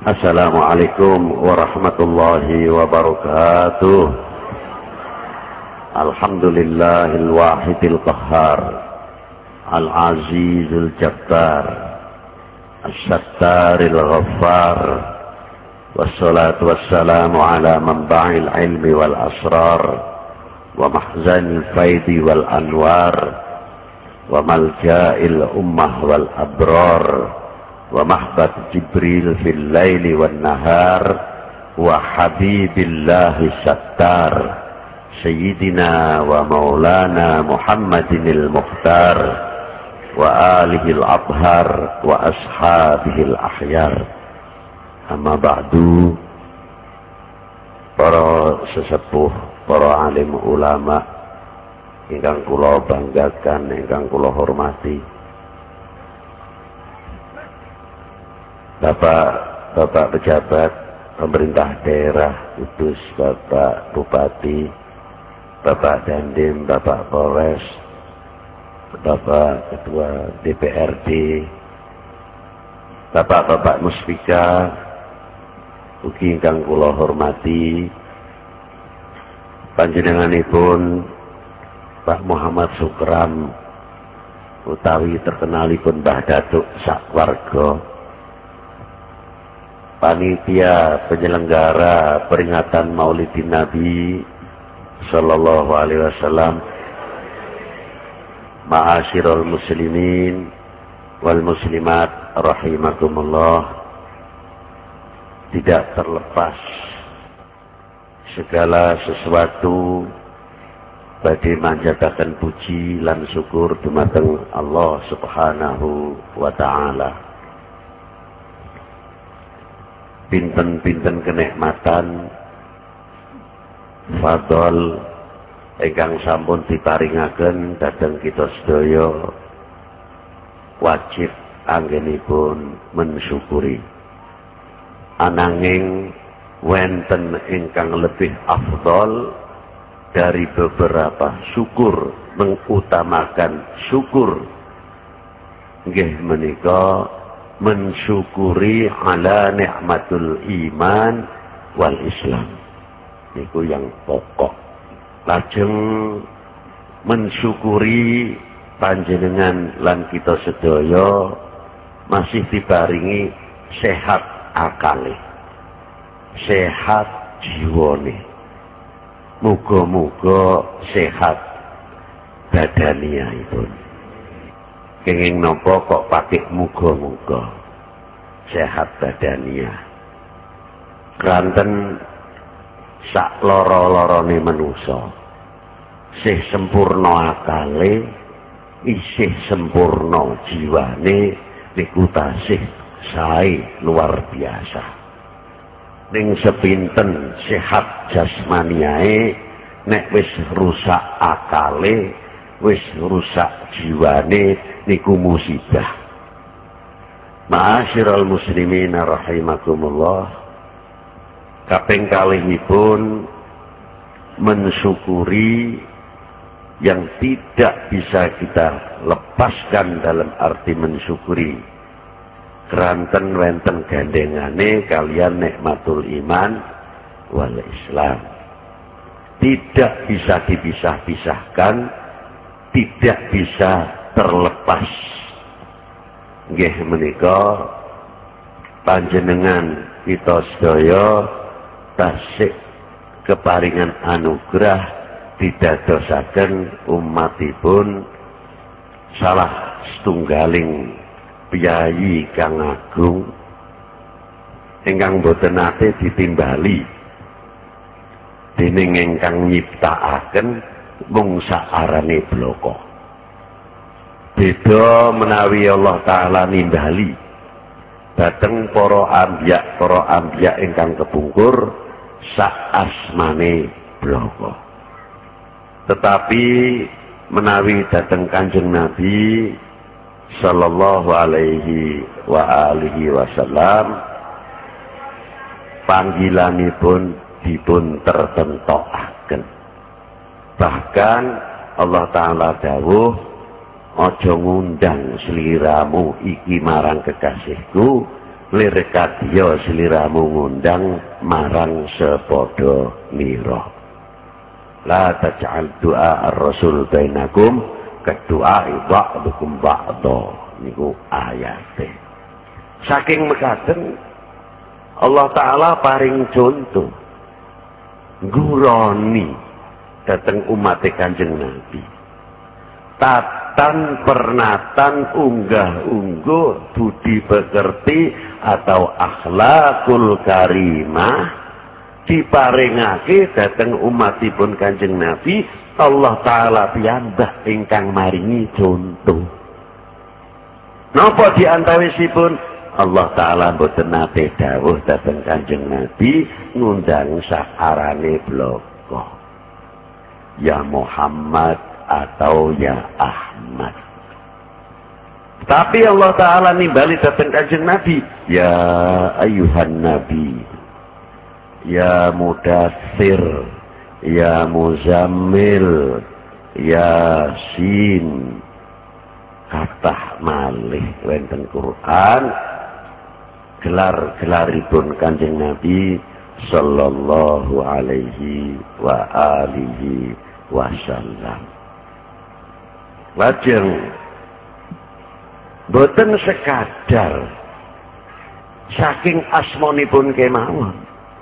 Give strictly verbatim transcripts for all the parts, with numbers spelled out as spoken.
Assalamualaikum warahmatullahi wabarakatuh. Alhamdulillahil wahidil qahhar, al-azizul jabbar, as-sattaril ghaffar, wassalatu wassalamu ala manba'il ilmi wal asrar, wa mahzanil faidi wal anwar, wa malja'il ummah wal abrar, wa mahbat Jibril fil laili wan nahar, wa habibillahi sattar, sayyidina wa maulana Muhammadinil mukhtar, wa alihil abhar, wa ashabihil ahyar. Amma ba'du, para sesepuh, para alim ulama ingkang kula banggakan, ingkang kula hormati, Bapak, Bapak pejabat pemerintah daerah Kudus, Bapak Bupati, Bapak Dandim, Bapak Polres, Bapak Ketua D P R D, Bapak-bapak Muspika, ugi ingkang kula hormati, panjenenganipun Pak Muhammad Sukram utawi terkenalipun Mbah Datuk sakwarga, panitia penyelenggara peringatan Maulidin Nabi Sallallahu Alaihi Wasallam, ma'asyiral muslimin wal muslimat rahimakumullah. Tidak terlepas segala sesuatu badhe manjataken puji lan syukur dumateng Allah Subhanahu wa taala. Pinten-pinten kenikmatan fadol ingkang sampun diparingaken dhateng kita sedaya, wajib anggenipun mensyukuri. Ananging wenten ingkang lebih afdol dari beberapa syukur, mengutamakan syukur nggih menika mensyukuri ala nikmatul iman wal Islam. Niku yang pokok. Lajeng mensyukuri panjenengan lan kita sedaya masih diparingi sehat akale, sehat jiwane. Muga-muga sehat badaniahipun. Kenging nopo kok pakai muga-muga sehat badania. Kranten sak loro-lorone manusa, sih sempurna akale, isih sempurna jiwane, niku tasih sae luar biasa. Ning sepinten sehat jasmaniae, nek wis rusak akale, wis rusak jiwane, niku musibah. Ma'asyiral muslimin rahimakumullah, kaping kalihipun mensyukuri yang tidak bisa kita lepaskan dalam arti mensyukuri keranten wenten gandengane kalian nikmatul iman wal Islam. Tidak bisa dipisah-pisahkan, tidak bisa terlepas. Nggih menika panjenengan kita sedaya tasik keparingan anugerah didadosaken umatipun salah setunggaling piyayi kang agung ingkang boten nate ditimbali dening ingkang nyiptakaken mung saarane bloko. Beda menawi Allah Ta'ala nimbali dhateng para ambiya, para ambiya ingkang kepungkur sak asmane bloko. Tetapi menawi dhateng Kanjeng Nabi Sallallahu alaihi wa alihi wasallam, panggilanipun dipun tertentokaken. Bahkan Allah Ta'ala dawuh, ojo ngundang seliramu iki marang kekasihku lirkadya sliramu ngundang marang sepodo nira. La taj'al du'a ar-rasul bainakum kadu'a ba'dukum ba'da. Niku ayate. Saking mekaten Allah Ta'ala paring contoh nguroni dateng umat Kanjeng Nabi. Tatan pernatan unggah-ungguh budi pekerti atau akhlakul karimah diparingake dateng umatipun Kanjeng Nabi. Allah Ta'ala piyambak ingkang maringi contoh. Napa diantawisipun Allah Ta'ala mboten nate dawuh dateng Kanjeng Nabi ngundang sakarane bloko ya Muhammad atau ya Ahmad. Tapi Allah Ta'ala nimbali dateng Kanjeng Nabi ya ayuhan Nabi, ya Mudaththir, ya Muzammil, ya Sin. Kathah malih wonten Quran gelar-gelaripun Kanjeng Nabi sallallahu alaihi wa alihi wasallam. Lajeng boten sekadar saking asmanipun kemawon,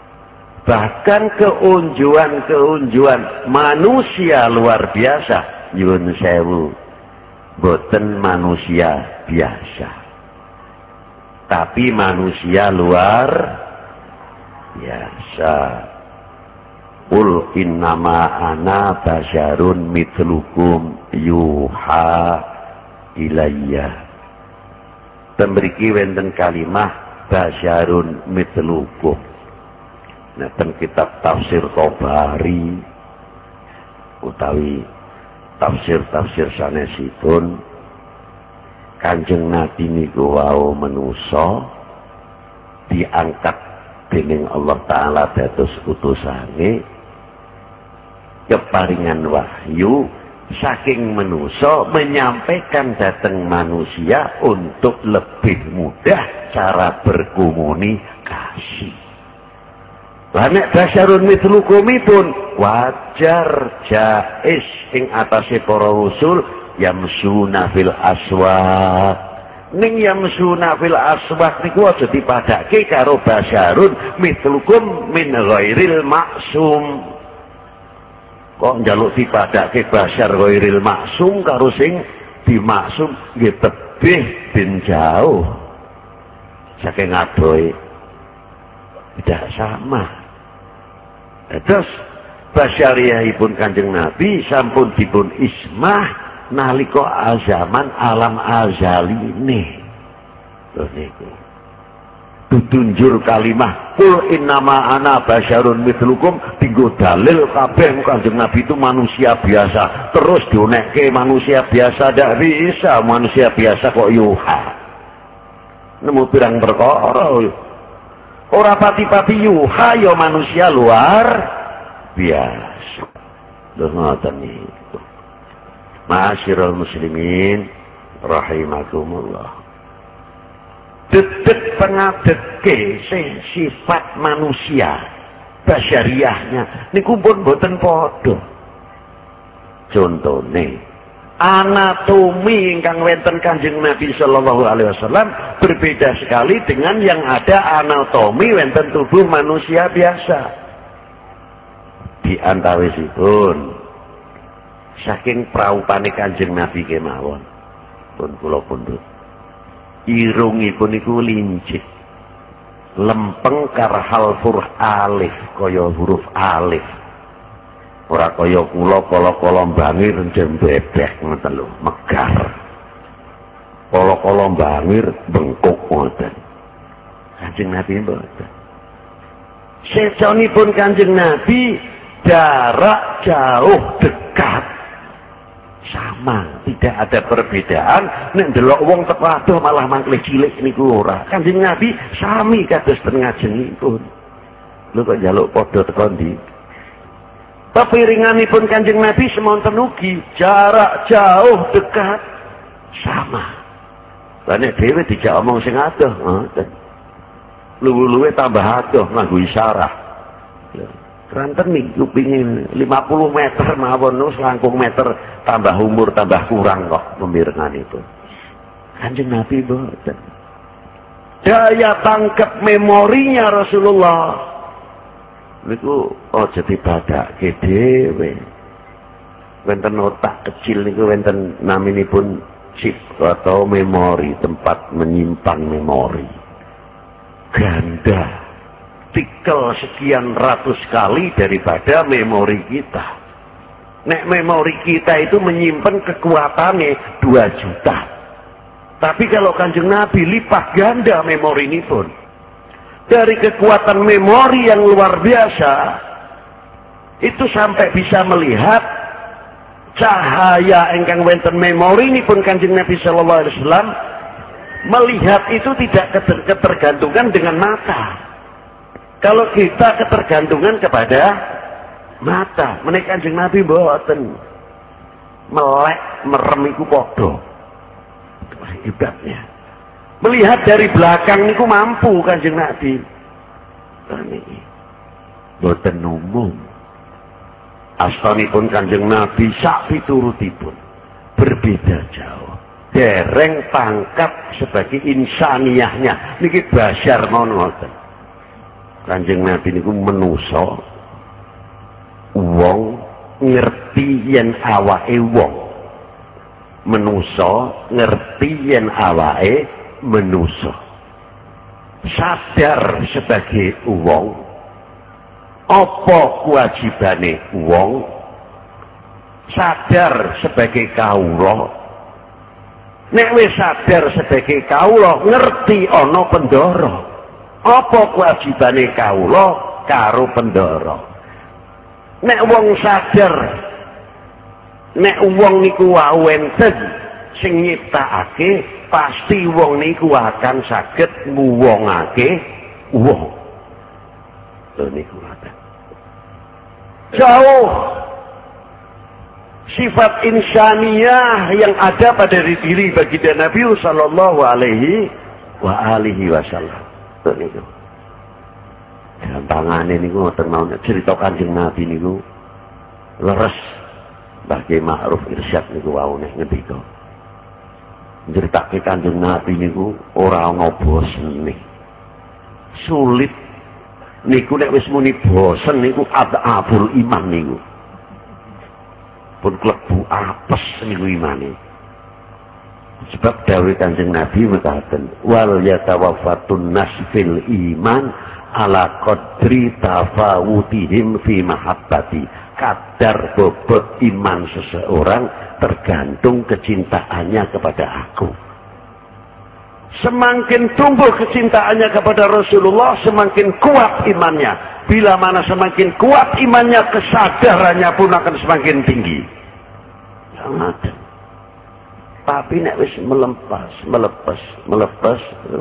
bahkan keunjuan-keunjuan manusia luar biasa. Nyuwun sewu, boten manusia biasa, tapi manusia luar biasa. Qul innama ana basyarun mithlukum yuha ilayya. Temriki wonten kalimah basyarun mithlukum. Nah, ten kitab tafsir Tabari utawi tafsir-tafsir sanesipun Kanjeng Nabi niku wau manusa diangkat dening Allah Ta'ala dados utusane keparingan wahyu saking manusa menyampaikan dateng manusia untuk lebih mudah cara berkomunikasi. Lah nek basyarun mithlukumipun wajar jaiz ing atase para rasul yamsuna fil aswaq. Ning yamsuna fil aswaq niku aja dipadhake karo basyarun mithlukum min ghairil maksum. Kok njaluk dipadhake basyar ghairil maksum karo sing dimaksum nggih tebih ben jauh saking adohe. Tidak sama. Terus basyariyahipun Kanjeng Nabi sampun dipun ismah nalika zaman alam azaline. Lho niku. Ditunjur kalimah qul innama ana basyarun mithlukum dienggo dalil kabeh Kanjeng Nabi itu manusia biasa. Terus dionekke manusia biasa ndak bisa, manusia biasa kok yuha. Nemu pirang perkara. Ora pati-pati yuha ya manusia luar biasa. Lho ngoten niku. Ma'asyiral muslimin rahimakumullah. Dedek pengadeke sifat manusia basyariahnya niku pun boten padha. Contone anatomi ingkang wonten Kanjeng Nabi sallallahu alaihi wasallam berbeda sekali dengan yang ada anatomi wonten tubuh manusia biasa. Di antawisipun saking praupane Kanjeng Nabi kemawon pun kula pundhut irungipun niku lincip lempeng karhal huruf alif kaya huruf alif. Ora kaya kula kala-kala bangir jem bebek ngoten lho, megar. Kala-kala bangir bengkok ngoten. Kanjeng Nabi mboten. Secanipun Kanjeng Nabi jarak jauh dekat sama, tidak ada perbedaan. Nek ndelok wong teko adoh malah mangkle cilik niku ora. Kanjeng Nabi sami kados ten ngajengipun. Lho kok njaluk padha teko ndi? Pepiringanipun Kanjeng Nabi semonten ugi jarak jauh dekat sama. Lah nek dhewe dijak omong sing adoh ngoten. luwe-luwe tambah adoh nganggo isyarah. Ranten niku pingin lima puluh meter mawon selangkung meter tambah umur tambah kurang kok pemirenganipun. Kanjeng Nabi boten. Daya tangkap memorinya Rasulullah niku aja dibadake dhewe. Wonten otak kecil niku wonten naminipun chip atau memori, tempat menyimpan memori. Ganda tikel sekian ratus kali daripada memori kita. Nek memori kita itu menyimpan kekuatannya dua juta. Tapi kalau Kanjeng Nabi lipat ganda memori ini pun. Dari kekuatan memori yang luar biasa, itu sampai bisa melihat cahaya engkang wonten memori ini pun Kanjeng Nabi sallallahu alaihi wasallam melihat itu tidak ketergantungan dengan mata. Kalau kita ketergantungan kepada mata, menika Kanjeng Nabi mboten. Melek merem iku padha. Hebatnya. Melihat dari belakang niku mampu Kanjeng Nabi. Niki mboten umum. Astanipun Kanjeng Nabi sak piturutipun berbeda jauh. Dereng pangkat sebagai insaniyahnya niki basyar mawon ngoten. Kanjeng Nabi niku menusa wong ngerti yen awake wong, menusa ngerti yen awake menusa, sadar sebagai wong apa kewajibane wong, sadar sebagai kawula. Nek wis sadar sebagai kawula ngerti ana pendoro. Apa kewajibane kawula karo pendoro. Nek wong sadar, nek wong niku wau enten sing nyiptakake, pasti wong niku akan saged nguwongake wong. Lho niku ngoten. Jauh sifat insaniyah yang ada pada diri baginda Nabi sallallahu alaihi wa alihi wasallam. Niku gampangane niku ngoten mawon cerita Kanjeng Nabi niku leres Mbah Ma'ruf Irsyad niku wau nek ngendika nceritake Kanjeng Nabi niku ora ana bosene sulit niku nek wis muni bosen niku adabul iman niku pun klebu apes niku imane. Sebab dawuh Kanjeng Nabi mekaten wal yatawaffatun nas fil iman ala qadri tafawutihim fi mahabbati. Kadar bobot iman seseorang tergantung kecintaannya kepada aku. Semakin tumbuh kecintaannya kepada Rasulullah, semakin kuat imannya. Bila mana semakin kuat imannya, kesadarannya pun akan semakin tinggi. Sangat. Tapi nek wis melepas, melepas, melepas,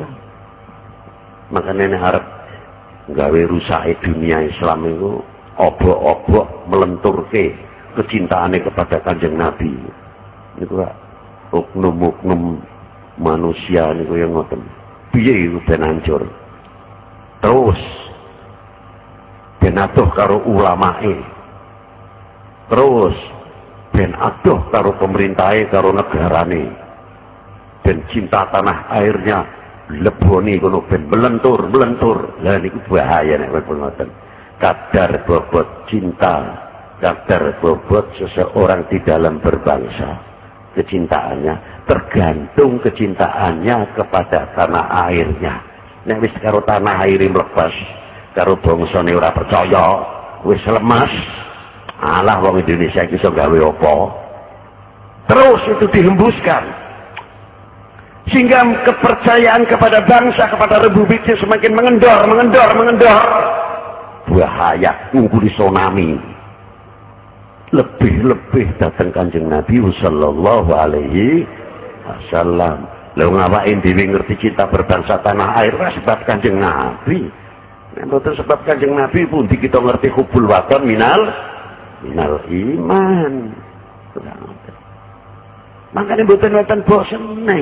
makanya nek harap gawe rusak dunia Islam itu obok-obok melenturke kecintaannya kepada Kanjeng Nabi. Niku kok oknum-oknum manusia niku yang ngoten. Piye iku ben hancur. Terus ben adoh karo ulamae. Terus ben adoh karo pemerintahe karo negarane. Ben cinta tanah airnya leboni kono ben melentur, melentur. Lah niku bahaya nek ngoten. Kadar bobot cinta, kadar bobot seseorang di dalam berbangsa, kecintaannya tergantung kecintaannya kepada tanah airnya. Nek wis karo tanah air mlepas, karo bangsane ora percaya, wis lemas. Alah wong Indonesia iki iso gawe apa? Terus itu dihembuskan. Sehingga kepercayaan kepada bangsa, kepada republiknya semakin mengendor, mengendor, mengendor. Bahaya ngungkuli tsunami. Lebih-lebih datang Kanjeng Nabi sallallahu alaihi wasallam. Lha ngawake dhewe ngerti cinta berbangsa tanah air sebab Kanjeng Nabi. Nek mboten sebab Kanjeng Nabi pundi kita ngerti hubul watan minal minal iman. Makanya mboten wonten bosen nek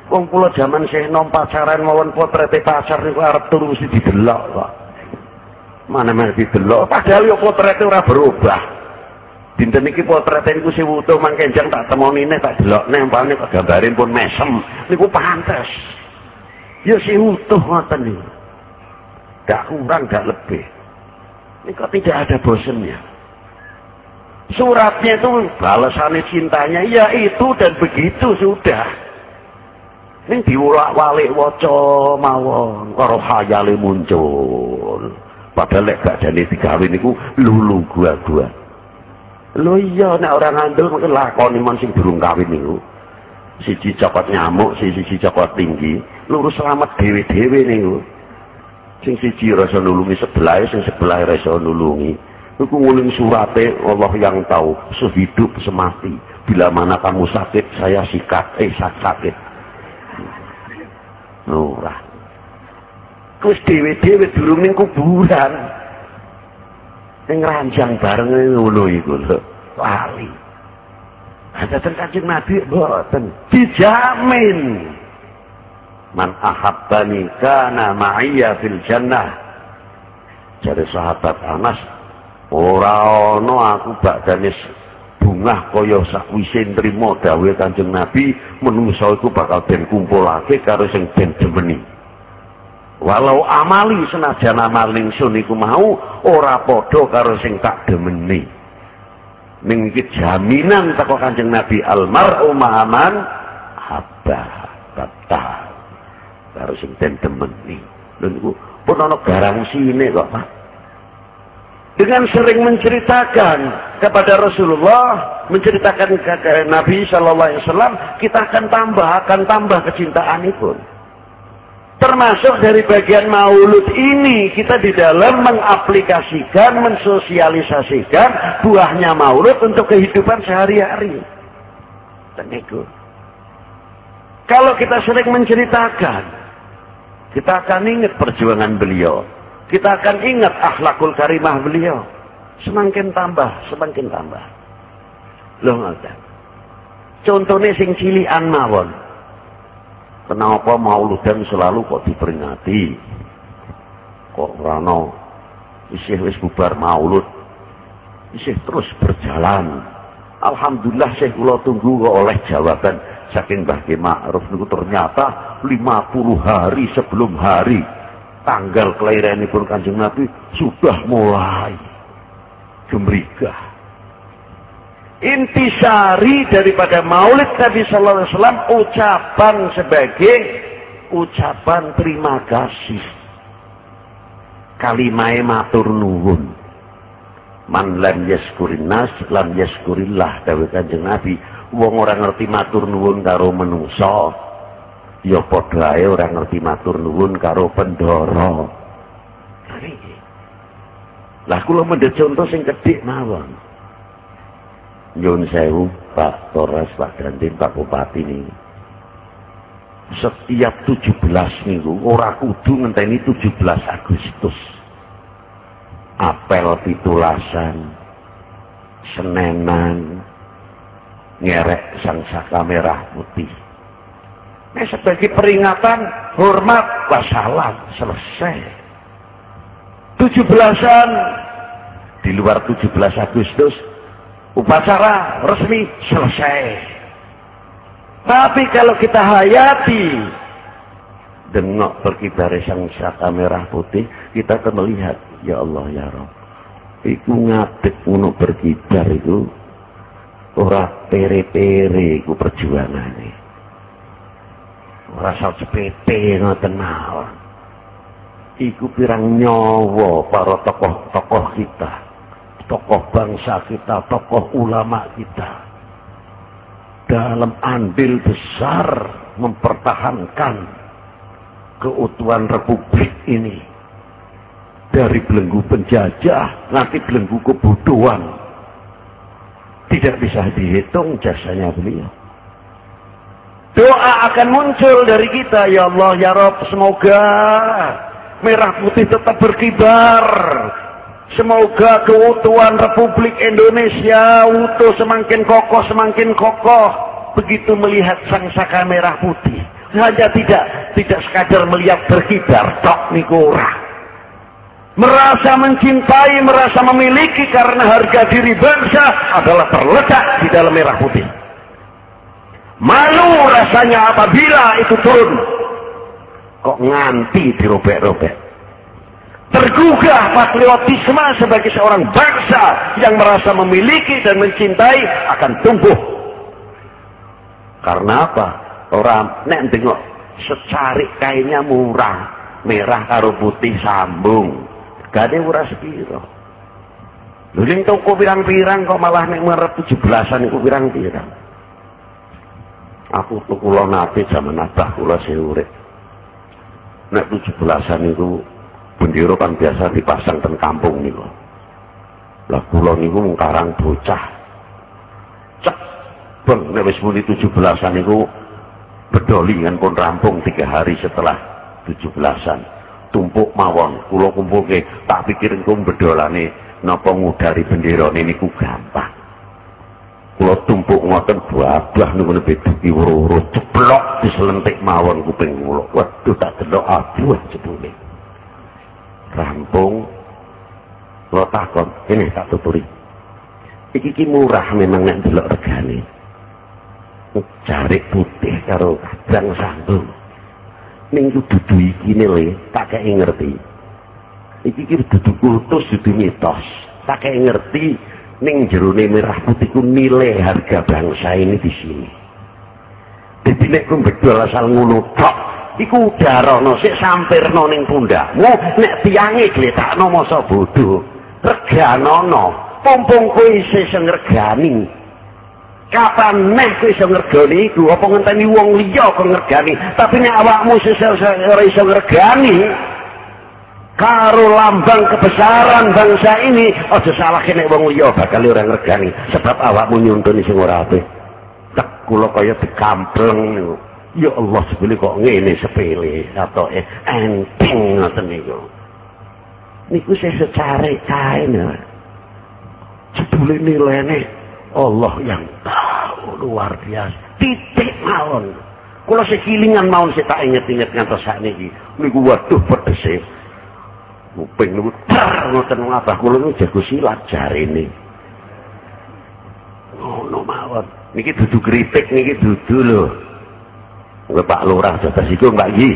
Wong kula jaman saya nom pacaran mawon potrete pacar niku arep turu mesti didelok kok. Mana-mana didelok, padahal yo potrete ora berubah. Dinten iki potrete niku sing utuh mangkenjang tak temonine tak delokne umpamane kok gambare pun mesem niku pantes. Yo sing utuh ngoten niku. Gak kurang gak lebih. Ini kok tidak ada bosennya. Suratnya itu balasannya cintanya ya itu dan begitu sudah. Ini diulak-walik waca mawon karo khayale muncul. Padahal lek gak jane digawe niku lulu gua-gua. Lho iya nek ora ngandel mungkin lakoni mon sing durung kawin niku. Siji cokot nyamuk, siji cokot tinggi, lurus selamat dhewe-dhewe niku. Sing siji rasa nulungi sebelah, sing sebelah rasa nulungi. Iku nguling surate Allah yang tahu, sehidup semati. Bila mana kamu sakit, saya sikat, eh sakit. Nurah. Kus dewe-dewe durung ning kuburan. Ning ranjang bareng ngono iku lho. Lali. Ada Kanjeng Nabi mboten dijamin. Man ahabbani kana ma'iyya fil jannah. Jadi sahabat Anas, ora ana aku bakdane bungah kaya sakwise nrimo dawuhe Kanjeng Nabi, menungso iku bakal ben kumpulake karo sing ben demeni. Walau amali senajan amal ingsun iku mau ora padha karo sing tak demeni. Ning iki jaminan teko Kanjeng Nabi, almar'u ma'aman habba batal. Karo sing den demeni. Lha niku pun ana garansine kok, Pak. Dengan sering menceritakan kepada Rasulullah, menceritakan kepada Nabi Shallallahu Alaihi Wasallam, kita akan tambah, akan tambah kecintaan itu. Termasuk dari bagian maulud ini, kita di dalam mengaplikasikan, mensosialisasikan buahnya maulud untuk kehidupan sehari-hari. Dan itu. Kalau kita sering menceritakan, kita akan ingat perjuangan beliau. Kita akan ingat akhlakul karimah beliau. Semakin tambah, semakin tambah. Loh ngoten. Contohnya sing cilian mawon. Kenapa mauludan selalu kok diperingati? Kok rano isih wis bubar maulud. Isih terus berjalan. Alhamdulillah saya kula tunggu kok oleh jawaban saking Mbah Ki Ma'ruf niku ternyata lima puluh hari sebelum hari tanggal kelahiranipun Kanjeng Nabi sudah mulai gemrigah. Intisari daripada maulid Nabi Sallallahu Alaihi Wasallam ucapan sebagai ucapan terima kasih. Kalimai matur nuwun. Man lam yaskurin nas lam yaskurillah dawuh Kanjeng Nabi. Wong ora ngerti matur nuwun karo menungso, ya padha ae ora ngerti matur nuwun karo pendoro. Lah kula mendhet contoh sing kedhik mawon. Nyuwun sewu Pak Polres, Pak Dandim, Pak Bupati nih. Setiap tujuh belas minggu ora kudu ngenteni tujuh belas Agustus. Apel pitulasan, senenan, ngerek sang saka merah putih. Nah, sebagai peringatan, hormat, wassalam, selesai. tujuh belasan, di luar tujuh belas Agustus, upacara resmi selesai. Tapi kalau kita hayati, dengok berkibar sang saka merah putih, kita akan melihat, ya Allah ya Rabb, iku ngadeg ngono berkibar itu, ora pere-pere iku perjuangane. Ora sak cepete ngoten mawon. Iku pirang nyawa para tokoh-tokoh kita, tokoh bangsa kita, tokoh ulama kita, dalam andil besar mempertahankan keutuhan Republik ini dari belenggu penjajah nanti belenggu kebodohan. Tidak bisa dihitung jasanya beliau. Doa akan muncul dari kita, ya Allah ya Rabb, semoga merah putih tetap berkibar. Semoga keutuhan Republik Indonesia utuh semakin kokoh, semakin kokoh. Begitu melihat sang saka merah putih, hanya tidak tidak sekadar melihat berkibar tok niku ora. Merasa mencintai, merasa memiliki karena harga diri bangsa adalah terletak di dalam merah putih. Malu rasanya apabila itu turun. Kok nganti dirobek-robek. Tergugah patriotisme sebagai seorang bangsa yang merasa memiliki dan mencintai akan tumbuh. Karena apa? Orang nek tengok secarik kainnya murah, merah karo putih sambung. Gade murah sepiro. Lho ning toko pirang-pirang kok malah nek merep tujuh belasan iku pirang-pirang. Aku tuh kula nate zaman abah kula sing urip. Nek tujuh belasan itu bendera kan biasa dipasang ten kampung niku. Lah kula niku mung karang bocah. Cek beng nek wis muni tujuh belasan niku bedoli kan pun rampung tiga hari setelah tujuh belasan. Tumpuk mawon kula kumpulke tak pikir engko bedolane napa ngudari bendera niku gampang. Kula tumpuk ngoten babah niku beduki woro-woro ceplok diselentik mawon kuping kula. Waduh tak delok aduh jebule. Rampung kula takon, ini tak tuturi. Iki ki murah memang nek delok regane. Jarik putih karo kadang sambung. Ning dudu iki nile tak kei ngerti. Iki ki dudu kultus dudu mitos. Tak kei ngerti ning jerone merah putih ku nilai harga bangsa ini di sini. Dadi nek ku bedol asal ngono tok, iku udarono sik sampirno ning pundakmu, nek tiange gletakno masa bodho. Reganono, pompong kowe isih sing ngregani. Kapan nek kowe iso ngergani iku apa ngenteni wong liya kok ngergani, tapi nek awakmu sesel ora iso ngergani karo lambang kebesaran bangsa ini, aja salahke nek wong liya bakal ora ngergani sebab awakmu nyuntuni sing ora apik. Tak kula kaya dikampleng niku. Ya Allah sebeli kok ngene sepele atau eh, enteng ngoten niku. Niku sing secara kae nah. Jebule nilene Allah yang tahu luar biasa. Titik mawon. Kula sekilingan mawon sik tak inget-inget ngantos sakniki. Niku waduh pedese. Kuping niku tar ngoten ngabah kula niku jago silat jarene. Ngono mawon. Niki dudu kritik niki dudu lho. Nggih Pak Lurah jaga siku Mbak Gi.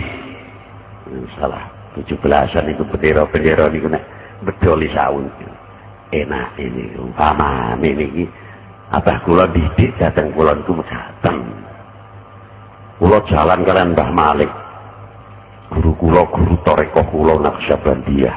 Salah tujuh belasan itu bendera-bendera niku nek bedoli saun. Enak ini umpamane niki abah kula didik dateng kula niku dateng. Kula jalan kalian Mbah Malik. Guru kula guru tarekah kula Naqsyabandiyah.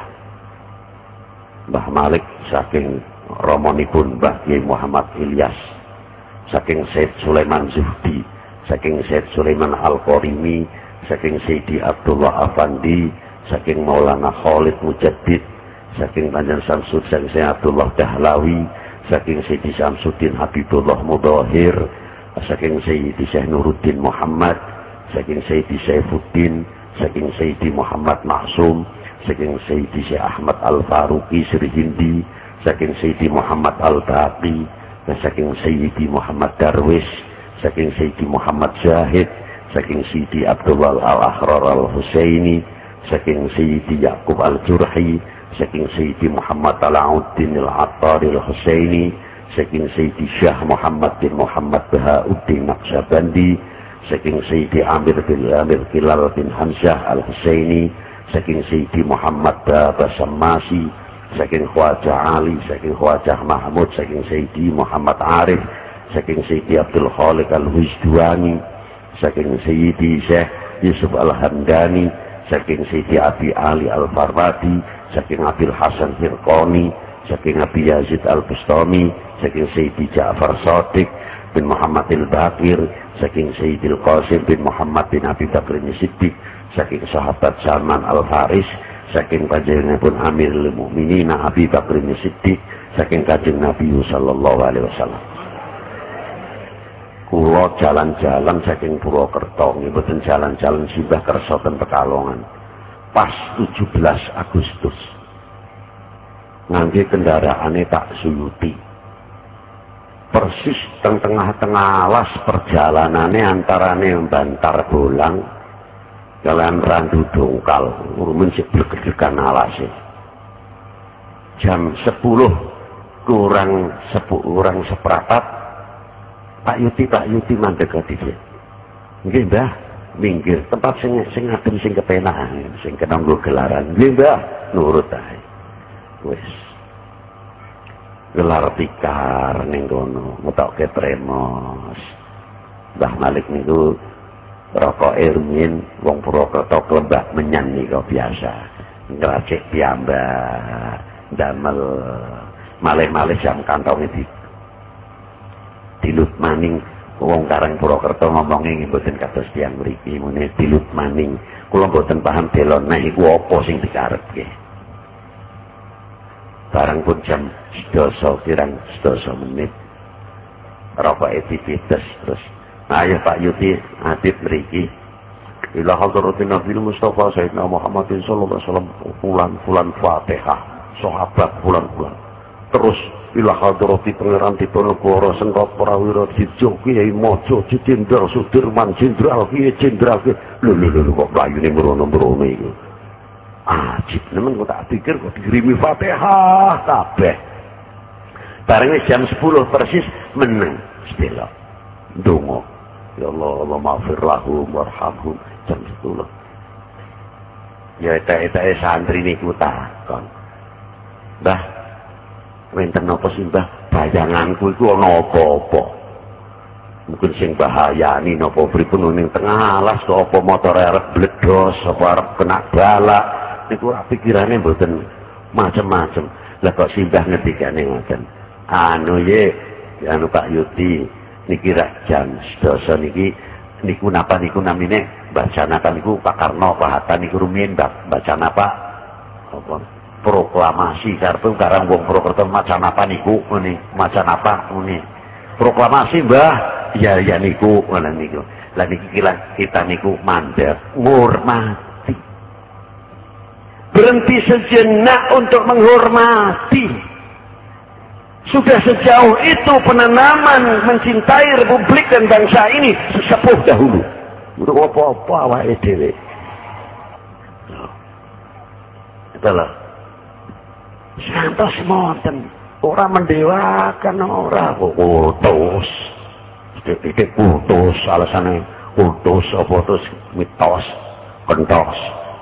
Mbah Malik saking romonipun Mbah Kiai Muhammad Ilyas, saking Syed Sulaiman Zuhdi, saking Syed Sulaiman Al-Qorimi, saking Sayyidi Abdullah Afandi, saking Maulana Khalid Mujaddid, saking Panjang Samsud, saking Syekh Abdullah Dahlawi, saking Sayyidi Samsuddin Habibullah Mudahir, saking Sayyidi Syekh Nuruddin Muhammad, saking Sayyidi Saifuddin, saking Sayyidi Muhammad Maksum, saking Sayyidi Syekh Ahmad Al-Faruqi Sri Hindi, saking Sayyidi Muhammad Al-Baqi, saking Sayyidi Muhammad Darwis, saking Sayyidi Muhammad Zahid, saking Sayyidi Abdullah Al-Akhrar Al-Husaini, saking Sayyidi Yaqub Al-Jurhi, saking Sayyidi Muhammad Alauddin Al-Attar Al-Husaini, saking Sayyidi Syah Muhammad bin Muhammad Bahauddin Naqsyabandi, saking Sayyidi Amir bin Amir Kilal bin Hamzah Al-Husaini, saking Sayyidi Muhammad Baba Sammasi, saking Khwaja Ali, saking Khwaja Mahmud, saking Sayyidi Muhammad Arif, saking Sayyidi Abdul Khaliq Al-Wijdwani, saking Sayyidi Syekh Yusuf Al-Hamdani, saking Sayyidi Abi Ali Al-Farwadi, saking Abil Hasan Hirqani, saking Abi Yazid Al-Bustami, saking Sayyidi Ja'far Shadiq bin Muhammad Al-Baqir, saking Sayyidi Al-Qasim bin Muhammad bin Abi Bakr Siddiq, saking sahabat Salman Al-Faris, saking panjenenganipun Amirul Mukminin Abi Bakr Siddiq, saking Kanjeng Nabi sallallahu alaihi wasallam. Kula jalan-jalan saking Purwokerto, nggih boten jalan-jalan simbah kersa ten Pekalongan. Pas tujuh belas Agustus. Ngangge kendaraane tak suyuti. persis teng tengah-tengah alas perjalanane antarane Bantar Bolang kalian Randu Dongkal urun sik bergedekan alase. Jam sepuluh kurang sepuluh kurang seperempat Pak Yuti Pak Yuti mandek dhisik. Nggih Mbah, minggir tempat sing sing adem sing kepenak sing kena nggo gelaran. Nggih Mbah, nurut ae. Wis. Gelar tikar ning kono, ngetokke tremos. Mbah Malik niku rokok Ermin wong Purwokerto klembah menyan niku biasa. Ngracik piyambak, damel malih-malih jam kantonge di dilut maning wong Karang Purwokerto ngomongnya nggih mboten kados tiyang mriki mune dilut maning kula mboten paham deloneh iku apa sing dikarepke. Barang pun jam sedasa kirang sedasa menit rokoke dipites terus ayo Pak Yuti Habib mriki ila hadratin Nabi Mustafa Sayyidina Muhammadin sallallahu alaihi wasallam fulan fulan Fatihah sahabat fulan-fulan terus ila hadrati Pangeran Diponegoro Sengkok Prawira Dirjo Kiai Mojo Jenderal Sudirman Jenderal Kiai Jenderal lho lho lho kok playune mrono-mrono iku ajib nemen kok tak pikir kok dikirimi Fatihah kabeh. Bareng jam sepuluh persis meneng sedelo ndonga ya Allah Allah maghfir lahum warhamhum jam sepuluh ya eta-eta santri niku takon Mbah wenten napa sih Mbah bayanganku iku ana apa-apa mungkin sing bahayani napa pripun ning tengah alas kok apa motor arep bledos apa arep kena balak niku pikirane mboten macem-macem. Lah kok simbah ngendikane ngoten anu ye anu Pak Yuti niki rak jam sedasa niki niku napa niku namine baca napa niku Pak Karno Pak Hatta niku rumiyin baca napa apa proklamasi karep karang wong Purwokerto macan apa niku ngene macan apa ngene proklamasi Mbah ya ya niku ngono niku lah niki kita niku mandek ngurmati berhenti sejenak untuk menghormati. Sudah sejauh itu penanaman mencintai republik dan bangsa ini sesepuh dahulu untuk apa-apa awake dhewe itulah santos monten ora mendewakan ora kok putus titik putus alasane putus apa putus mitos kentos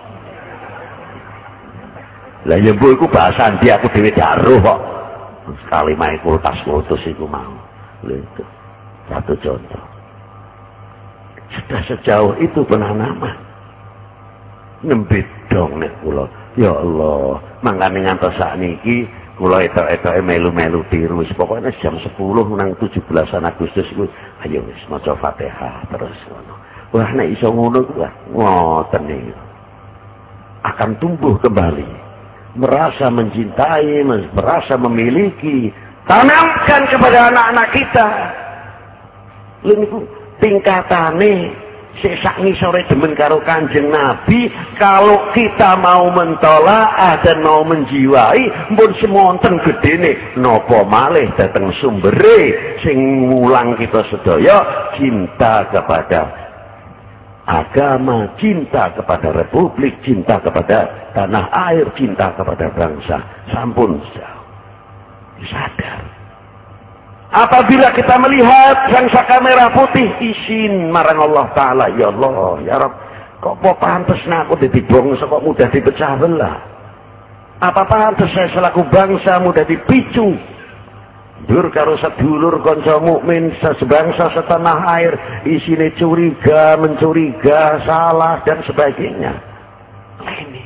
lah ya mbok iku bahasa ndi aku dhewe jaruh kok sekali main kultas putus iku mau lho itu satu contoh sudah sejauh itu penanaman nembit dong nek kula ya Allah mangkane ngantos sakniki kula etok-etoke melu-melu tiru wis pokoke jam sepuluh nang tujuh belasan Agustus iku ayo wis maca Fatihah terus ngono wah nek iso ngono kuwi ngoten iki akan tumbuh kembali merasa mencintai merasa memiliki tanamkan kepada anak-anak kita lha niku tingkatane sesak ngisore demen karo Kanjeng Nabi. Kalau kita mau mentolaah dan mau menjiwai pun semonten gedene napa malih dateng sumbere sing mulang kita sedaya cinta kepada agama, cinta kepada republik, cinta kepada tanah air, cinta kepada bangsa. Sampun sadar. Apabila kita melihat sang kamera putih izin marang Allah Ta'ala, ya Allah, ya Rabb, kok apa pantes aku dadi bangsa kok mudah dipecah belah? Apa pantes saya selaku bangsa mudah dipicu? Dur karo sedulur kanca mukmin sebangsa setanah air isine curiga, mencuriga, salah dan sebagainya. Ini.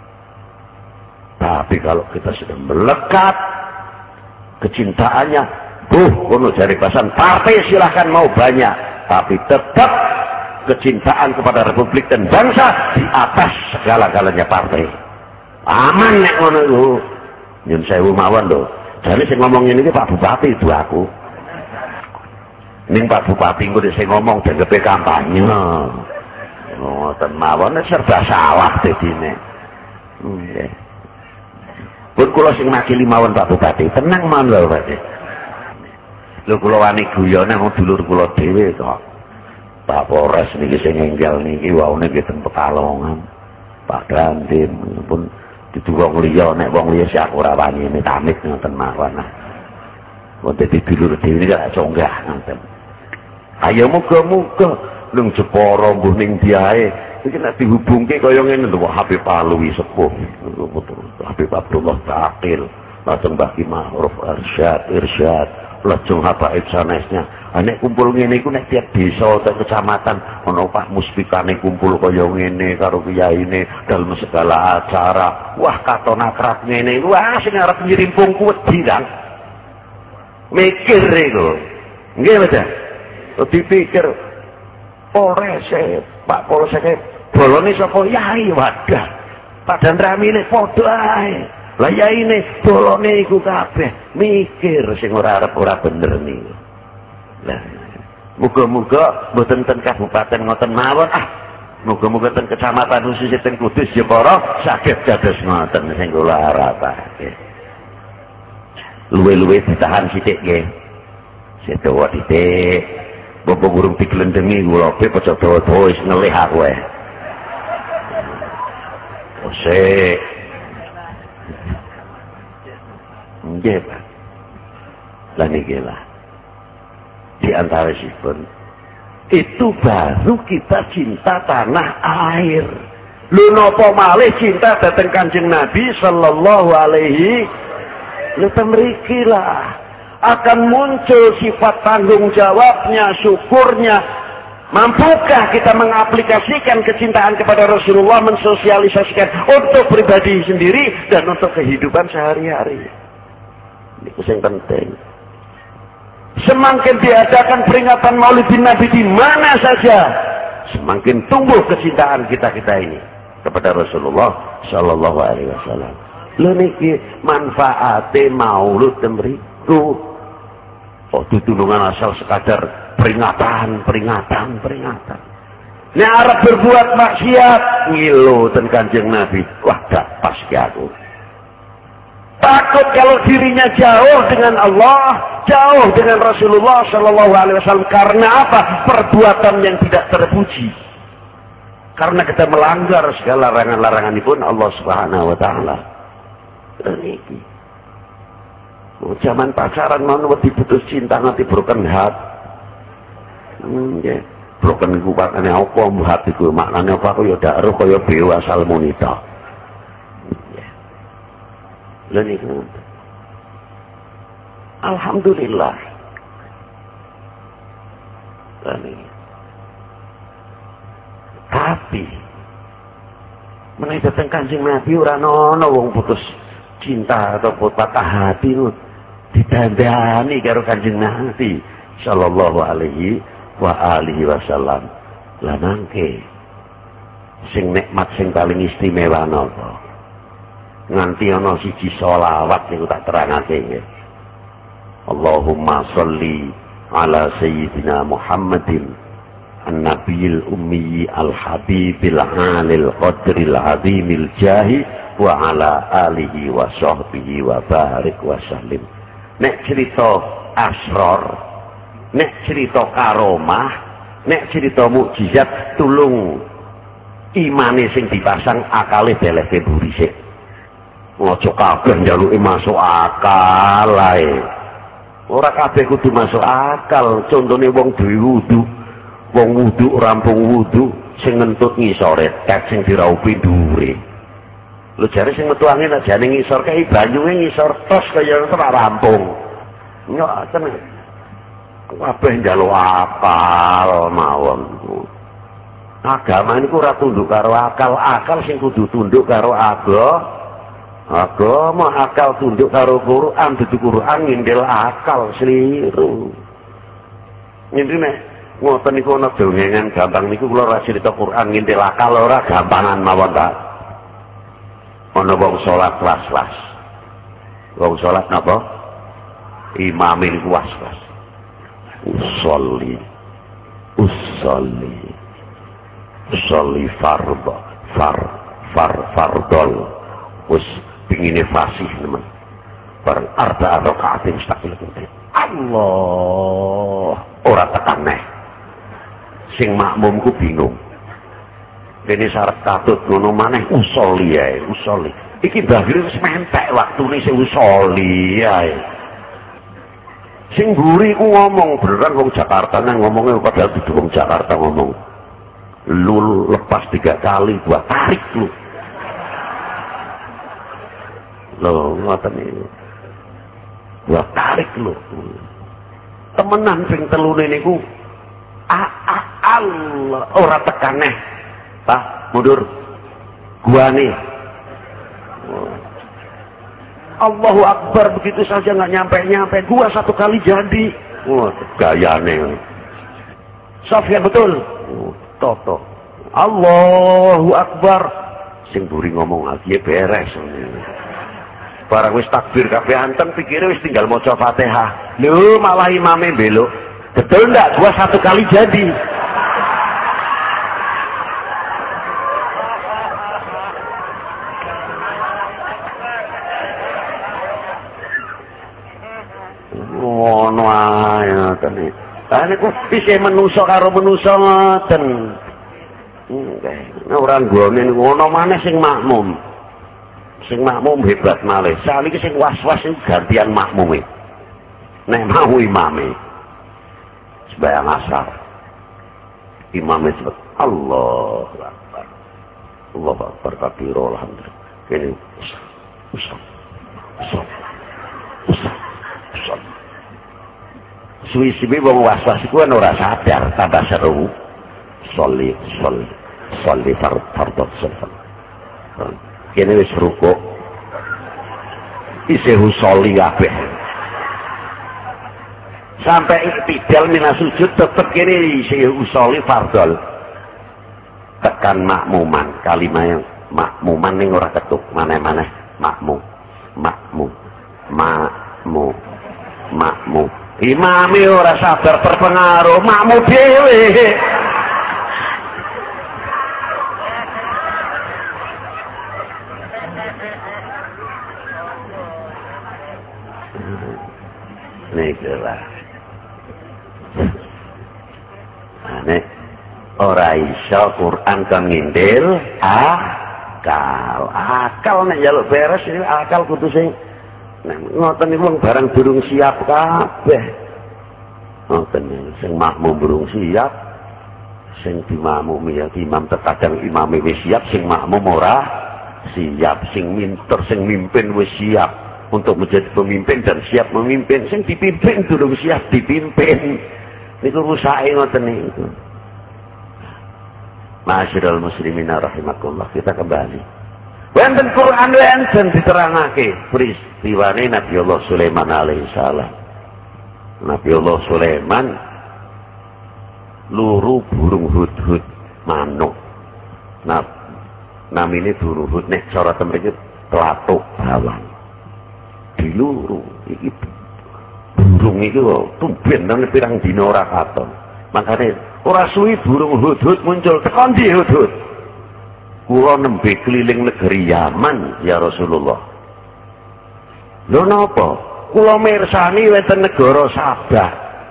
Tapi kalau kita sudah melekat kecintaannya, buh, kono jari pasan partai silahkan mau banyak, tapi tetap kecintaan kepada republik dan bangsa di atas segala-galanya partai. Aman nek ngono iku. Nyun sewu mawon lho. Jadi sing ngomong ini Pak Bupati itu aku. Ning Pak Bupati engko sing ngomong dengkepe kampanye. Oh, ten mawon serba salah dadine. Nggih. Pun kula sing makili mawon Pak Bupati, tenang mawon lho Pak. Lho kula wani guyone wong dulur kula dhewe kok. Pak Polres niki sing enggal niki waune nggih ten Pekalongan. Pak Dandim pun dudu wong liya nek wong liya sik ora wani amit ngoten mawon. Wong dadi dulur dhewe niki gak conggah ngoten. Ayo muga-muga nang Jepara mbuh ning diae iki nek dihubungke kaya ngene lho Habib Alwi sepuh. Habib Abdullah Taqil, lajeng Mbah Ki Ma'ruf Irsyad, Irsyad, lajeng habaib sanesnya. Nek kumpul ngene iku nek tiap desa atau kecamatan ana Pak Muspikane kumpul kaya ngene karo kiyaine dalam segala acara. Wah katon akrab ngene. Wah sing arep nyrimpung wedi kan. Mikir iku. Nggih Mas. Dipikir Polres Pak Polres bolone sapa yai wadah. Padahal ramine padha ae. Lah yaine bolone iku kabeh mikir sing ora arep ora bener niku. Lah muga-muga mboten ten kabupaten ngoten mawon ah. Muga-muga ten kecamatan khusus ten Kudus Jepara saged dados ngoten sing kula harapake. Luwe-luwe ditahan sithik nggih. Sedawa titik. Bapak burung dikelendengi kula pe pecah dawa-dawa wis ngelih aku ae. Sik. Nggih, Pak. Lah niki lah. Di antara sipun itu baru kita cinta tanah air. Lho napa malih cinta dhateng Kanjeng Nabi sallallahu alaihi lho mriki lah akan muncul sifat tanggung jawabnya, syukurnya. Mampukah kita mengaplikasikan kecintaan kepada Rasulullah, mensosialisasikan untuk pribadi sendiri dan untuk kehidupan sehari-hari? Ini yang penting. Semakin diadakan peringatan Maulidin Nabi di mana saja, semakin tumbuh kecintaan kita-kita ini kepada Rasulullah Shallallahu Alaihi Wasallam. Lho niki manfaate Maulud temriku. Oh tutulungan asal sekadar peringatan, peringatan, peringatan. Nek arep berbuat maksiat ngilu ten Kanjeng Nabi. Wah, gak pas ki aku. Takut kalau dirinya jauh dengan Allah, jauh dengan Rasulullah Shallallahu Alaihi Wasallam. Karena apa? Perbuatan yang tidak terpuji. Karena kita melanggar segala larangan-larangan pun Allah Subhanahu Wa Taala. Ini. Oh, zaman pacaran mau wedi putus cinta nanti broken heart. Hmm, ya. Broken iku maknane apa? Hati ku maknane apa? Kaya dak ero kaya beo asal munita. Lha niku. Alhamdulillah. Ini. Tapi menawi dateng Kanjeng Nabi ora ana wong putus cinta atau patah hati ditandani karo Kanjeng Nabi sallallahu alaihi wa alihi wasallam. Lah nangke sing nikmat sing paling istimewa napa? Nganti ana siji selawat niku tak terangake nggih. Allahumma sholli ala sayyidina Muhammadin an-nabiyil ummi al-habibil alil qadril azimil jahi wa ala alihi wa sahbihi wa barik wa sallim. Nek cerita asror, nek cerita karomah, nek cerita mukjizat tulung imane sing dipasang akale deleke burisik. Ojo kabeh njaluke masuk akal ae. Ora kabeh kudu masuk akal. Contone wong duwe wudu, wong wudu rampung wudu sing ngentut ngisore tek sing diraupi dhuwure. Lho jare sing metu angin aja ning ngisor kae banyune ngisor tos kaya ora rampung. Nyok tenan. Kabeh njaluk akal mawon. Agama niku ora tunduk karo akal, akal sing kudu tunduk karo agama. Agama akal tunduk karo Quran, dudu Quran ngindel akal seliru. Ngene ngoten niku ana dongengan gampang niku kula ora crita Quran ngindel akal ora gampangan mawon ta. Ana wong salat was-was. Wong salat napa? Imam niku was-was. Usolli. Usolli. Usolli farba. Far far fardol. Wis pingine fasih teman. Bar arba rakaatin mustaqil. Allah, ora tekan neh. Sing makmumku bingung. Dene syarat katut ngono maneh usoli ae, usoli. Iki bahir wis mentek waktune sing usoli ae. Sing mburi ku ngomong beneran wong Jakarta nang ngomongnya padahal dudu wong Jakarta ngomong. Lu lepas tiga kali gua tarik lu. Loh, ngoten niku. Gua tarik lu. Temenan sing telune niku ah, ah, Allah ora tekan neh. Pak, mundur. Gua nih. Allahu Akbar begitu saja nggak nyampe-nyampe. Gua satu kali jadi. Wah, gayane. Sofyan betul. Oh, toto. Allahu Akbar. Sing buri ngomong lagi beres. Barang wis takbir kabeh anteng pikire wis tinggal maca Fatihah. Lho, malah imame belok. Betul ndak? Gua satu kali jadi. Ngono ae ngoten iki. Lah niku isih menungso karo menungso ngoten. Nggih, ora nggone ngono maneh sing makmum. Sing makmum hebat malih. Saiki sing was-was iku gantian makmume. Nek mau imame. Sembahyang asar. Imame cepet Allahu Akbar. Allahu Akbar kabira alhamdulillah. Kene usah. Usah. Usah. Usah. Usah. Suwi-suwi wong was-was iku ora sadar tambah seru. Sholli, sholli, sholli fardhu sholli. Kene wis rukuk. Isih sholli kabeh. Sampai iktidal mina sujud tetep kene isih sholli fardhu. Tekan makmuman, kalimah yang makmuman ning ora ketuk, maneh-maneh makmum. Makmum. Makmum. Makmum. Imame ora sabar terpengaruh, makmu dhewe. Nikulah. Nek ora iso Quran kan ngindil akal. Akal nek njaluk beres iki akal kudu sing ngoten niku wong barang durung siap kabeh. Ngoten sing makmum durung siap, sing dimakmumi ya imam terkadang imame wis siap, sing makmum ora siap, sing minter sing mimpin wis siap untuk menjadi pemimpin dan siap memimpin, sing dipimpin durung siap dipimpin. Niku rusake ngoten niku. Ma'asyiral muslimin rahimakumullah, kita kembali. Wonten Quran wonten diterangake peristiwane Nabi Allah Sulaiman alaihissalam. Nabi Allah Sulaiman luru burung hudhud manuk. Nah, namine burung hudhud nek cara temriki telatuk bawang. Diluru iki burung iki tumben nang pirang dina ora katon. Makane ora suwi burung hudhud muncul tekan ndi hudhud. Kula nembe keliling negeri Yaman ya Rasulullah. Lho napa? Kula mirsani wonten negara Sabah.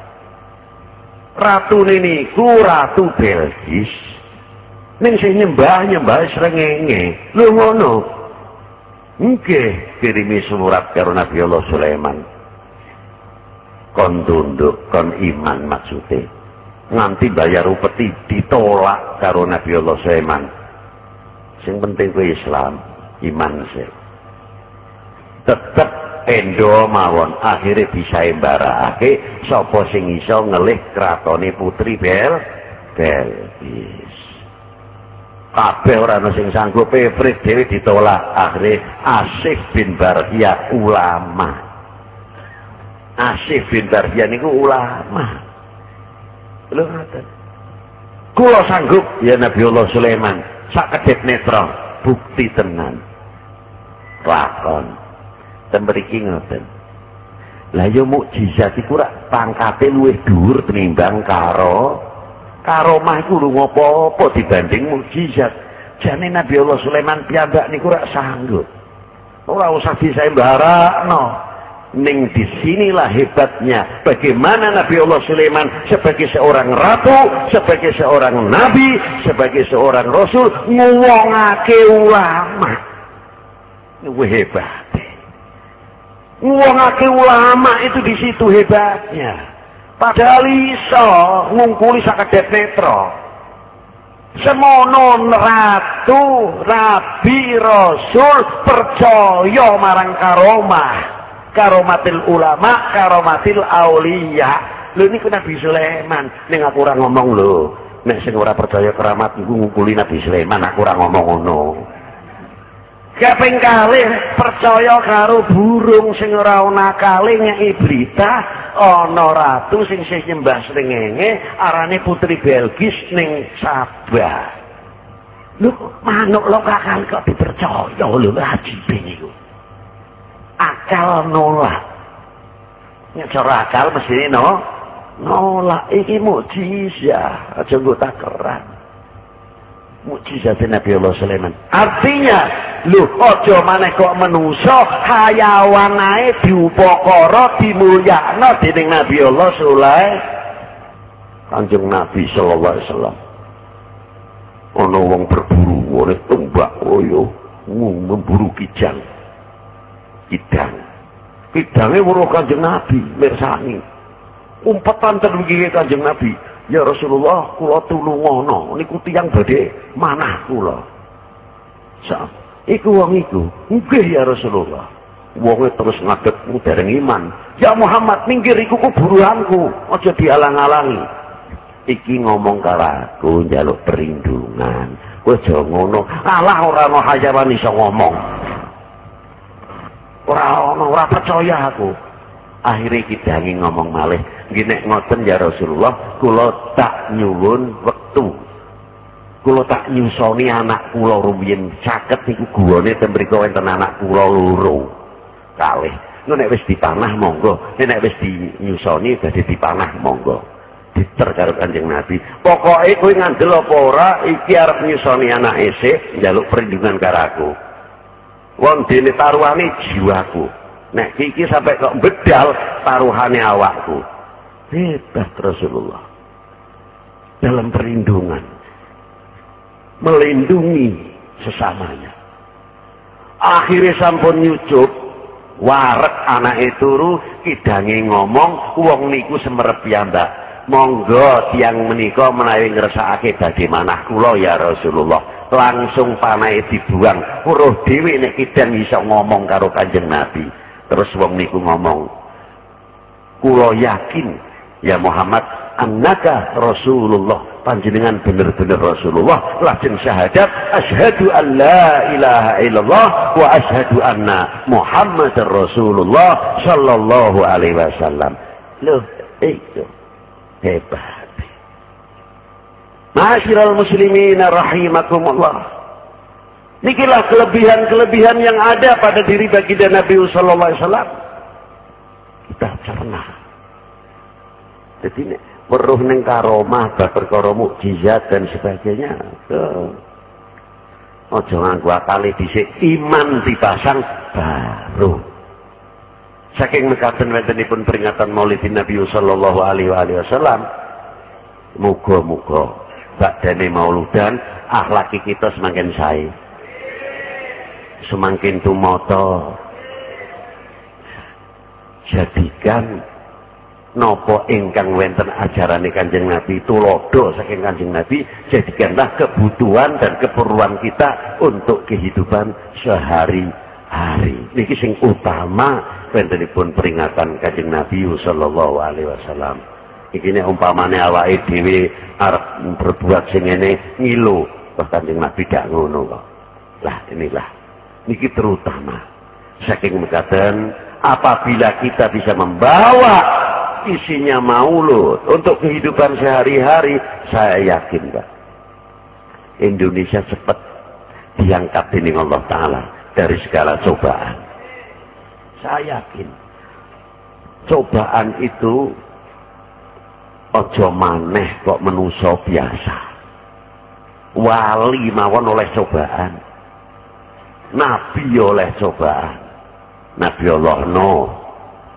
Ratune niku ratu Belgis. Ning sing nyembah-nyembah srengenge. Lho ngono. Nggih, kirimi surat karo Nabi Allah Sulaiman. Kon tunduk, kon iman maksude. Nganti bayar upeti ditolak karo Nabi Allah Sulaiman. Sing penting ku Islam, iman sih. Tetep endo mawon akhirnya bisa embarake sapa sing iso ngelih kratone putri Bel Belgis. Kabeh ora ana sing sanggup, Frit dhewe ditolak. Akhire Asif bin Barhia ulama. Asif bin Barhia niku ulama. Lho ngoten. Kula sanggup ya Nabi Allah Sulaiman. Sak kedhep netra bukti tenan lakon temriki ngoten. Lah ya mukjizat iku rak pangkate luwih dhuwur tinimbang karo karomah iku lho ngopo-opo dibanding mukjizat. Jane Nabi Allah Sulaiman piyambak niku rak sanggup. Ora usah disembarakno. Ning disinilah hebatnya bagaimana Nabi Allah Sulaiman sebagai seorang ratu, sebagai seorang nabi, sebagai seorang rasul nguwongake ulama. Itu hebat. Nguwongake ulama itu di situ hebatnya. Padahal iso ngungkuli sakedhep netra. Semono ratu, rabi, rasul percaya marang karomah, karomatil ulama, karomatil aulia. Lho niku Nabi Sulaiman. Ning aku ora ngomong lho, nek sing ora percaya keramat iku ngungkuli Nabi Sulaiman, aku ora ngomong ngono. Kaping kalih percaya karo burung sing ora ana kale nyeki berita ana ratu sing sing nyembah srengenge arane Putri Belgis ning Sabah. Lho manuk lokal kok dipercaya lho ajibe niku. Akal nolak. Nek cara akal mesti no nolak iki mukjizat, aja nggo takeran. Mukjizat Nabi Allah Sulaiman. Artinya, lho aja maneh kok menungso hayawan ae diupakara dimulyakno dening Nabi Allah Sulaiman. Kanjeng Nabi sallallahu alaihi wasallam. Ana wong berburu oleh tombak koyo memburu kijang. Kidang. Kidange weruh Kanjeng Nabi mirsani. Umpetan terwiki Kanjeng Nabi. Ya Rasulullah, kula tulungono niku tiyang badhe manah kula. Sa, iku wong iku. Nggih ya Rasulullah. Wonge terus ngadeg dereng iman. Ya Muhammad, minggir iku kuburuanku, aja dialang-alangi. Iki ngomong karo aku njaluk perlindungan. Kowe aja ngono. Alah ora ana hayawan iso ngomong. Ora ana, ora percaya aku. Akhirnya kita ingin ngomong malih, gini ngoten ya Rasulullah, kula tak nyuwun wektu, kula tak nyusoni anak kula rumiyin caket niku guwane ten mriku wonten anak kula loro kalih. Nek wis dipanah monggo, nek wis dinyusoni badhe dipanah monggo. Diter karo Kanjeng Nabi. Pokoke kowe ngandel apa ora iki arep nyusoni anak isih njaluk perlindungan karo aku. Wong dene taruhane jiwaku. Nek iki sampai kok bedal taruhane awakku. Hebat Rasulullah. Dalam perlindungan. Melindungi sesamanya. Akhirnya sampun nyucup. Warek anake turu. Kidange ngomong. Wong niku semerep piyambak. Monggo tiang menika menawi ngrasakake badhe manah kula ya Rasulullah. Langsung panahe dibuang. Weruh dhewe nek kidang iso ngomong karo Kanjeng Nabi. Terus wong niku ngomong, kula yakin ya Muhammad annaka Rasulullah, panjenengan bener-bener Rasulullah. Lajeng syahadat asyhadu an la ilaha illallah wa asyhadu anna Muhammadar Rasulullah sallallahu alaihi wasallam. Loh, itu hebat. Ma'asyiral muslimin rahimakumullah. Nikilah kelebihan-kelebihan yang ada pada diri baginda Nabi sallallahu alaihi wasallam. Kita cerna. Jadi weruh ning karomah, perkara mukjizat dan sebagainya. Aja nganggo akale dhisik, iman dipasang baru. Saking mekaten wontenipun peringatan Maulidin Nabi sallallahu alaihi wasallam. Muga-muga badane mauludan akhlak kita semakin sae. Semakin tumoto. Jadikan nopo ingkang wenten ajarane Kanjeng Nabi tulodo saking Kanjeng Nabi, jadikanlah kebutuhan dan keperluan kita untuk kehidupan sehari-hari. Niki sing utama wentenipun peringatan Kanjeng Nabi sallallahu alaihi wasallam. Iki nek umpamane awake dhewe arep berbuat sing ngene ngilu, kok Kanjeng Nabi dak ngono kok. Lah inilah niki terutama saking mekaten apabila kita bisa membawa isinya maulud untuk kehidupan sehari-hari, saya yakin Pak, Indonesia cepat diangkat dening Allah Ta'ala dari segala cobaan. Saya yakin cobaan itu ojo maneh kok menuso biasa, wali mawon oleh cobaan, Nabi oleh cobaan. Nabi Allah Nuh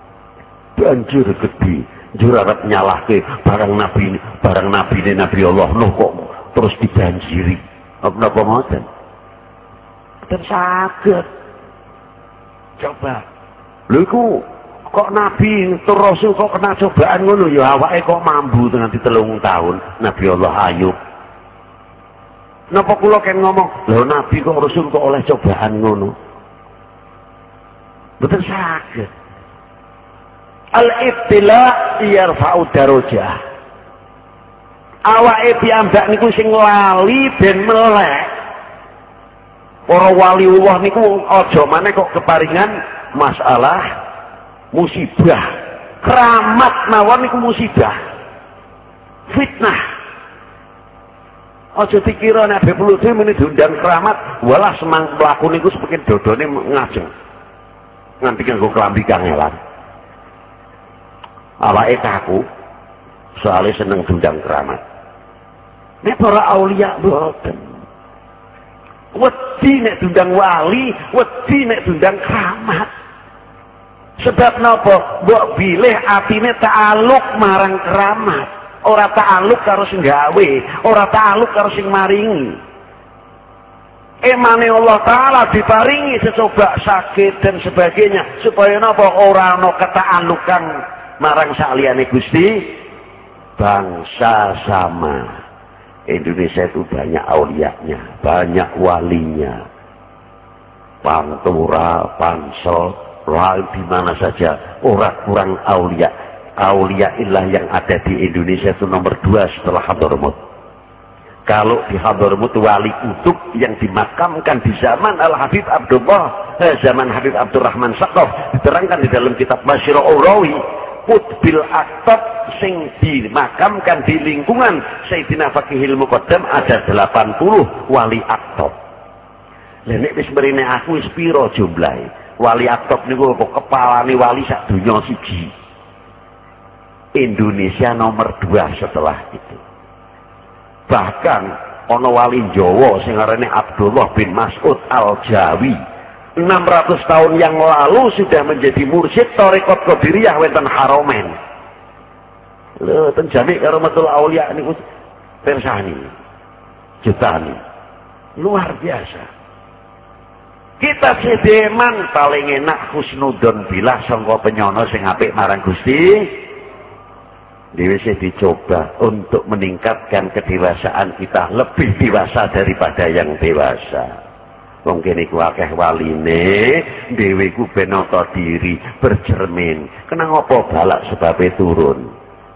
banjir gede, jurarat nyalahke barang nabi ini, barang nabi ini Nabi Allah loh kok terus dibanjiri. Apa-apa ngoten? Dan saged. Coba. Lho iku kok nabi tur rasul kok kena cobaan ngono ya awake kok mambu nganti telung tahun Nabi Allah Ayub. Napa kula kan ngomong, lho nabi kok rasul kok oleh cobaan ngono? Betul saged. Al-ibtila yarfa'u darajah. Awake piyambak niku sing lali ben melek. Para waliullah niku aja maneh kok keparingan masalah musibah. Keramat mawon niku musibah. Fitnah. Aja dikira nek Habib Lutfi meni diundang keramat, walah semang pelaku niku sepekin dodone ngajeng. Nganti kanggo klambi kangelan. Awake kaku soalé seneng diundang keramat. Nek para aulia mboten. Wedi nek diundang wali, wedi nek diundang keramat. Sebab napa? Mbok bilih atine ta'aluk marang keramat, ora ta'aluk karo sing gawe, ora ta'aluk karo sing maringi. Emane Allah Ta'ala diparingi secoba sakit dan sebagainya supaya napa ora ana keta'alukan marang saliyane Gusti. Bangsa sama. Indonesia itu banyak aulianya, banyak walinya. Pantura, Pansel, lain di mana saja orang kurang aulia. Aulia ilah yang ada di Indonesia itu nomor dua setelah Hadramaut. Kalau di Hadramaut wali kutub yang dimakamkan di zaman Al-Habib Abdullah, eh, zaman Habib Abdurrahman Saqaf, diterangkan di dalam kitab Masyirah Urawi, Qutbil Aktab sing dimakamkan di lingkungan Sayyidina Faqihil Muqaddam ada delapan puluh wali aktab. Lah nek wis mrene aku wis pira jumlahe? Wali aktab niku kepalane wali sak donya siji. Indonesia nomor dua setelah itu. Bahkan ana wali Jawa sing arane Abdullah bin Mas'ud Al-Jawi, enam ratus tahun yang lalu sudah menjadi mursyid Thariqat Qadiriyah wonten Haromen. Lho ten Jami' Karamatul Aulia niku persani. Jutani. Luar biasa. Kita sedeman paling enak husnudon bilah sangka penyono sing apik marang Gusti. Dewe dicoba untuk meningkatkan kedewasaan kita lebih dewasa daripada yang dewasa. Wong kene ku akeh waline, dhewe ku ben nata diri, bercermin. Kenapa balak sebabe turun?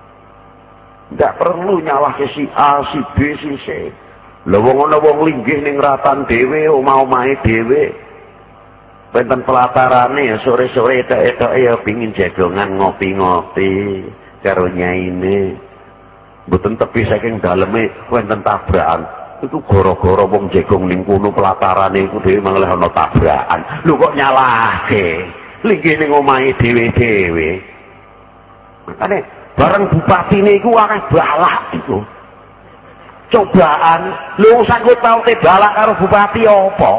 Ndak perlu nyalahke si A, si B, si C. Lha wong ana wong linggih ning ratan dhewe, omah-omahe dhewe. Wonten pelatarane sore-sore etok-etok ya pengin jagongan ngopi-ngopi karo nyaine. Mboten tepi saking daleme wonten tabrakan. Itu gara-gara wong jegong ning kono pelatarane iku dhewe malah ana tabrakan. Lho kok nyalahke? Linggih ning omahe dhewe-dhewe. Makane bareng bupatine iku akeh balak iku. Cobaan, lho sangkut paute balak karo bupati apa?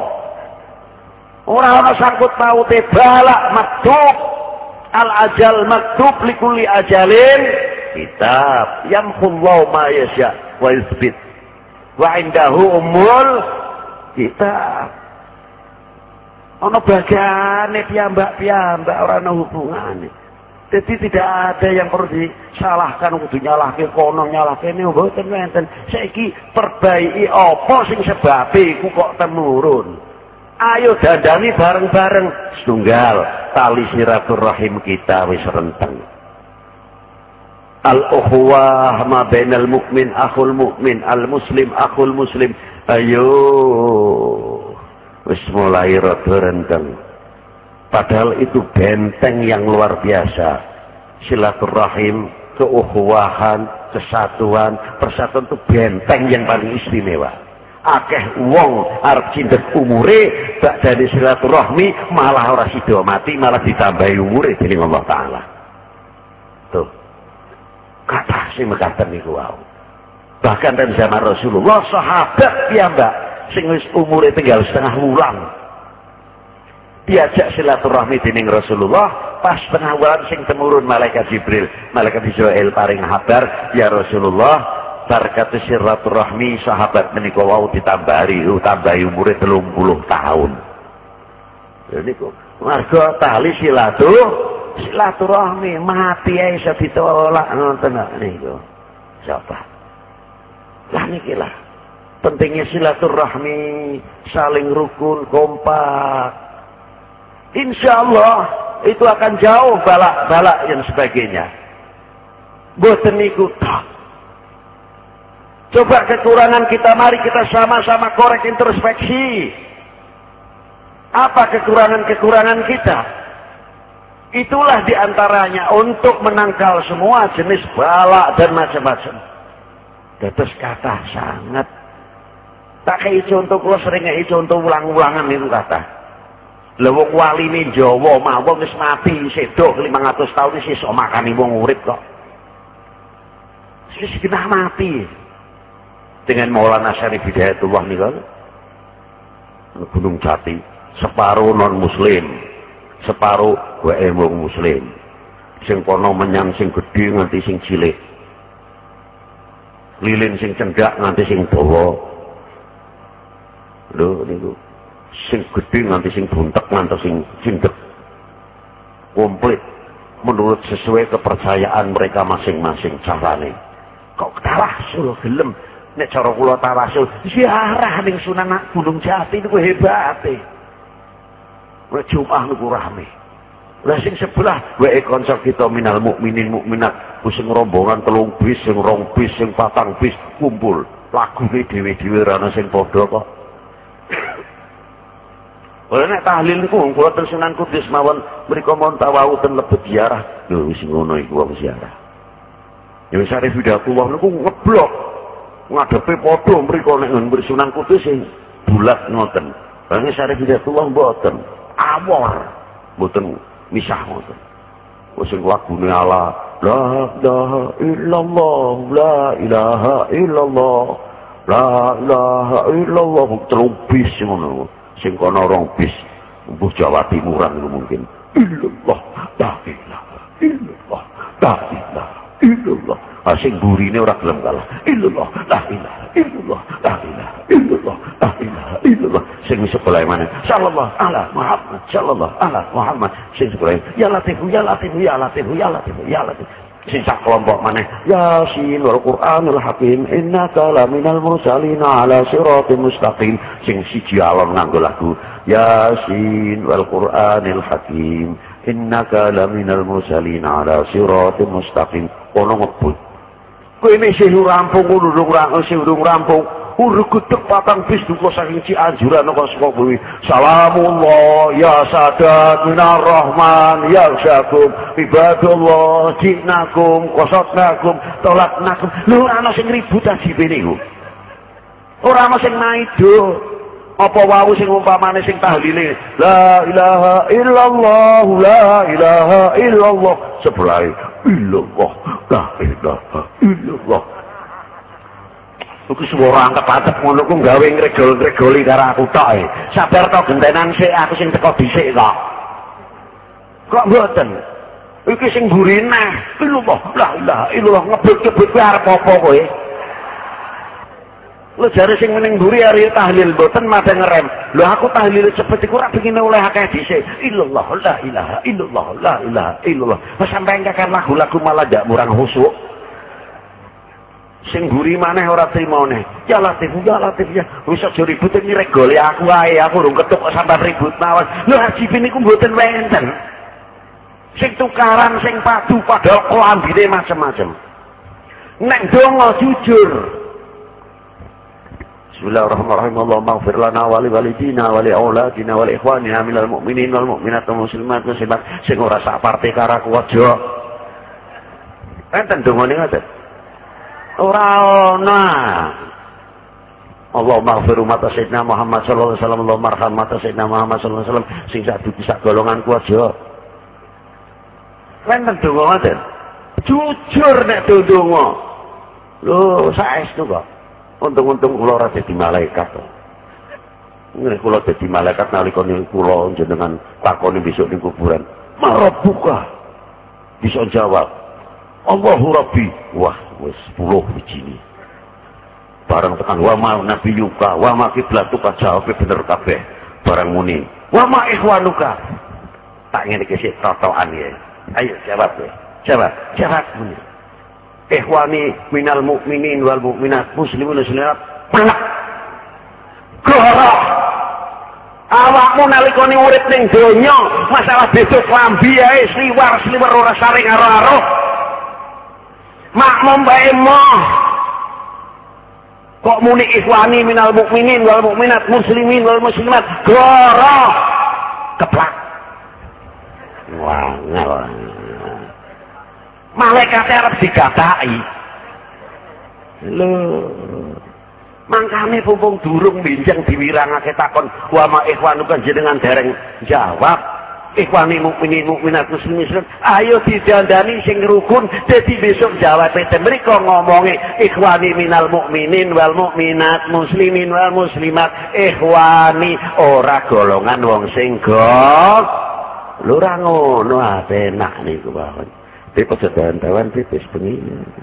Ora ana sangkut paute balak maktub. Al ajal maktub likulli ajalin kitab. Yamhullahu ma yasha wa yuthbit. Wa indahu umul kitab. Ana bagane piyambak-piyambak ora ana hubungane. Jadi tidak ada yang perlu disalahkan kudu nyalahke kono nyalahke ne mboten wonten. Saiki perbaiki apa sing sebabe iku kok temurun. Ayo dandani bareng-bareng setunggal tali silaturahim kita wis renteng. Al-ukhuwah ma bainal mu'min akhul mu'min, al-muslim akhul muslim. Ayo wis mulai rada renteng. Padahal itu benteng yang luar biasa. Silaturahim, keukhuwahan, kesatuan, persatuan itu benteng yang paling istimewa. Akeh wong arep cindet umure bakdane silaturahmi malah ora sida mati, malah ditambahi umure dening Allah Taala. Tuh. Kata sing mekaten niku wau. Bahkan dari zaman Rasulullah sahabat piyambak sing wis umure tinggal setengah wulan diajak silaturahmi dening Rasulullah, pas tengah wulan sing temurun malaikat Jibril, malaikat Israil paring kabar, ya Rasulullah, barkatu silaturahmi sahabat menika wau ditambari, tambahi umure telung puluh tahun. Niku marga tali silatu silaturahmi mati ae iso ditolak ngoten niku. Siapa? Lah niki lah. Pentingnya silaturahmi, saling rukun, kompak. Insya Allah itu akan jauh balak-balak dan sebagainya. Boten niku tak. Coba kekurangan kita, mari kita sama-sama korek introspeksi. Apa kekurangan-kekurangan kita? Itulah diantaranya untuk menangkal semua jenis balak dan macam-macam. Terus kata sangat. Tak kayak contoh, kalau sering kayak contoh ulang-ulangan itu kata. Lewong wali ini Jawa, mawon wis mati, sedok lima ratus tahun ini sisok makan wong urip kok. Wis kena mati. Dengan Maulana Syarif Hidayatullah nih kan. Gunung Jati, separuh non muslim, separuh wae wong muslim. Sing kono menyang sing gedhe nganti sing cilik. Lilin sing cendak nganti sing dawa. Lho niku sing gedhe nganti sing buntek nganti sing cindek. Komplit menurut sesuai kepercayaan mereka masing-masing carane. Kok tawasul gelem nek cara kula tawasul ziarah ning Sunan Gunung Jati niku hebate. Jumat niku rame. Lah sing sebelah wae kanca kita minal mukminin mukminat sing rombongan telung bis sing rong bis sing patang bis kumpul lagune dhewe-dhewe ra ana sing padha kok. Oleh nek tahlil niku kula ten Sunan Kudus mawon mriku mon tawau ten lebet ziarah. Lho wis ngono iku wong ziarah. Ya wis Syarif Hidayatullah niku ngeblok. Ngadepe padha mriku nek ngen Sunan Kudus sing bulat ngoten. Bang Syarif Hidayatullah mboten. Awor. Mboten misah ngoten. Wis sing lagune ala la ilaha illallah la ilaha illallah la ilaha illallah telung bis ngono. Sing kono rong bis mbuh Jawa Timuran itu mungkin illallah la ilaha illallah la ilaha illallah sing burine ora gelem kalah illallah la ilaha illallah la ilaha illallah la ilaha illallah sing sebelah mana sallallahu ala Muhammad sallallahu ala Muhammad sing sebelah ya latif ya latif ya latif ya latif ya latif sing sak kelompok maneh Yasin wal Qur'anul Hakim innaka laminal mursalin ala siratim mustaqim sing siji alon nganggo lagu Yasin wal Qur'anil Hakim innaka laminal mursalin ala siratim mustaqim ono ngebut kowe isih rampung urung rampung urung rampung urung gedek patang bis duka saking Cianjuran kok saka kuwi salamullah ya sadat minar rahman ya syakum ibadallah jinakum qasatnakum tolaknakum lho ana sing ribut ajibe niku ora ana sing maido apa wau sing umpamane sing tahlile la ilaha illallah la ilaha illallah sebelah illallah la ilaha illallah. Iku swara angkat-angkat ngono ku gawe ngregol-ngregoli karo aku tok e. Sabar to gentenan sik aku sing teko dhisik kok. Kok mboten? Iki sing burine. Illallah, la ilaha illallah ngebut-ngebut kuwi arep apa kowe? Lu jare sing meneng mburi ari tahlil mboten madhe ngerem. Lho aku tahlil cepet iku ora pengine oleh akeh dhisik. Illallah, la ilaha illallah, la ilaha illallah. Wes sampeyan kakek lagu-lagu malah ndak murang khusuk. Sing mburi maneh ora trimo neh. Ya Latif, ya Latif ya. Wis aja ribut iki regole aku ae, aku urung ketuk kok sampean ribut mawon. Lho haji niku mboten wenten. Sing tukaran sing padu padahal klambine macam-macam. Nek donga jujur. Bismillahirrahmanirrahim. Allahumma ighfir lana wa li walidina wa li auladina wa li ikhwanina minal mu'minin wal mu'minat wal muslimat muslimat sing ora sak partai karo aku aja. Enten dongane ngoten. Ora ana. Allahumma ighfir umat sayyidina Muhammad sallallahu alaihi wasallam, Allahumma arham umat sayyidina Muhammad sallallahu alaihi wasallam sing sak dudu sak golonganku aja. Enten donga ngoten. Jujur nek donga. Lho saestu kok. Untung-untung kula ora dadi malaikat to. Nek kula dadi malaikat nalika kula jenengan takoni besok ning kuburan. Marabuka. Bisa jawab. Allahu Rabbi. Wah, wis sepuluh biji. Barang tekan wa ma nabiyuka wa ma kiblatuka jawab bener kabeh. Barang muni. Wa ma ikhwanuka. Tak ngene iki sik totokan ya. Ayo jawab ya. Jawab, jawab muni. Ikhwani minal mu'minin wal mu'minat muslimin muslimat. Pelak. Gorok. Awakmu nalikane urip ning donya, masalah besok klambi ae sliwar-sliwer ora saring aro-aro. Makmum bae moh. Kok muni ikhwani minal mukminin wal mukminat muslimin wal muslimat goro keplak. Wah, ngawang. Malaikat arep digathaki. Lho. Mangkane pumpung durung benjang diwirangake takon wa ma ikhwanuka jenengan dereng jawab. Ikhwani mukminin mukminat muslimin ayo didandani sing rukun dadi besok jawab te mriko ngomonge ikhwani minal mukminin wal mukminat muslimin wal muslimat ikhwani ora golongan wong sing gol lho ora ngono ah penak niku mawon pipes sedantawan pipes bengi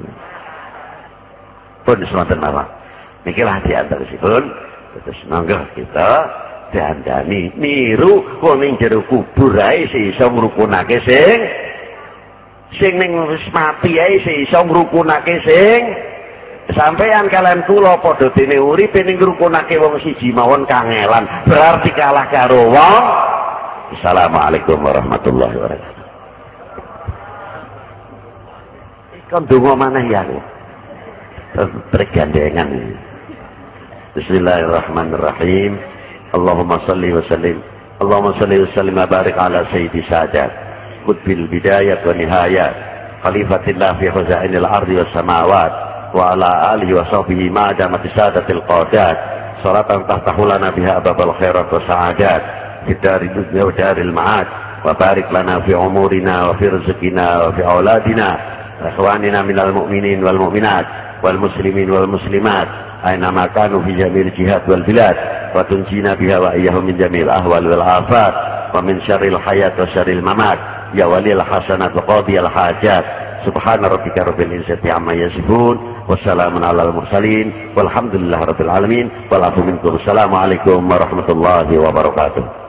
pun sonten mawon niki lah diantarsipun terus monggo kita dandani niru wong ning jero kubur ae iso ngrukunake sing sing ning wis mati ae iso ngrukunake sing sampeyan kalian kula padha dene urip ning ngrukunake wong siji mawon kangelan berarti kalah karo wong. Assalamualaikum warahmatullahi wabarakatuh. Ikon donga maneh ya. Tergandengan. Bismillahirrahmanirrahim. Allahumma salli wa sallim Allahumma salli wa sallim wa barik ala sayyidi sadat qutbil bidayat wa nihayat khalifatillah fi khuzainil ardi was samawat wa ala alihi wa sahbihi ma'adamati sadatil qadat salatan tahtahu lana biha ababal khairat wa sa'adat fi dari dunya wa daril ma'ad wa barik lana fi umurina wa fi rizqina wa fi auladina ikhwanina minal mu'minin wal mu'minat wal muslimin wal muslimat aina ma kanu fi jamil jihad wal bilad wa tunjina biha wa iyyahum min jamil ahwal wal afat wa min syarril hayat wa syarril mamat ya walil hasanat wa qadiyal hajat subhana rabbika rabbil izzati amma yasifun wa salamun alal mursalin walhamdulillahi rabbil alamin wal afu minkum. Assalamualaikum warahmatullahi wabarakatuh.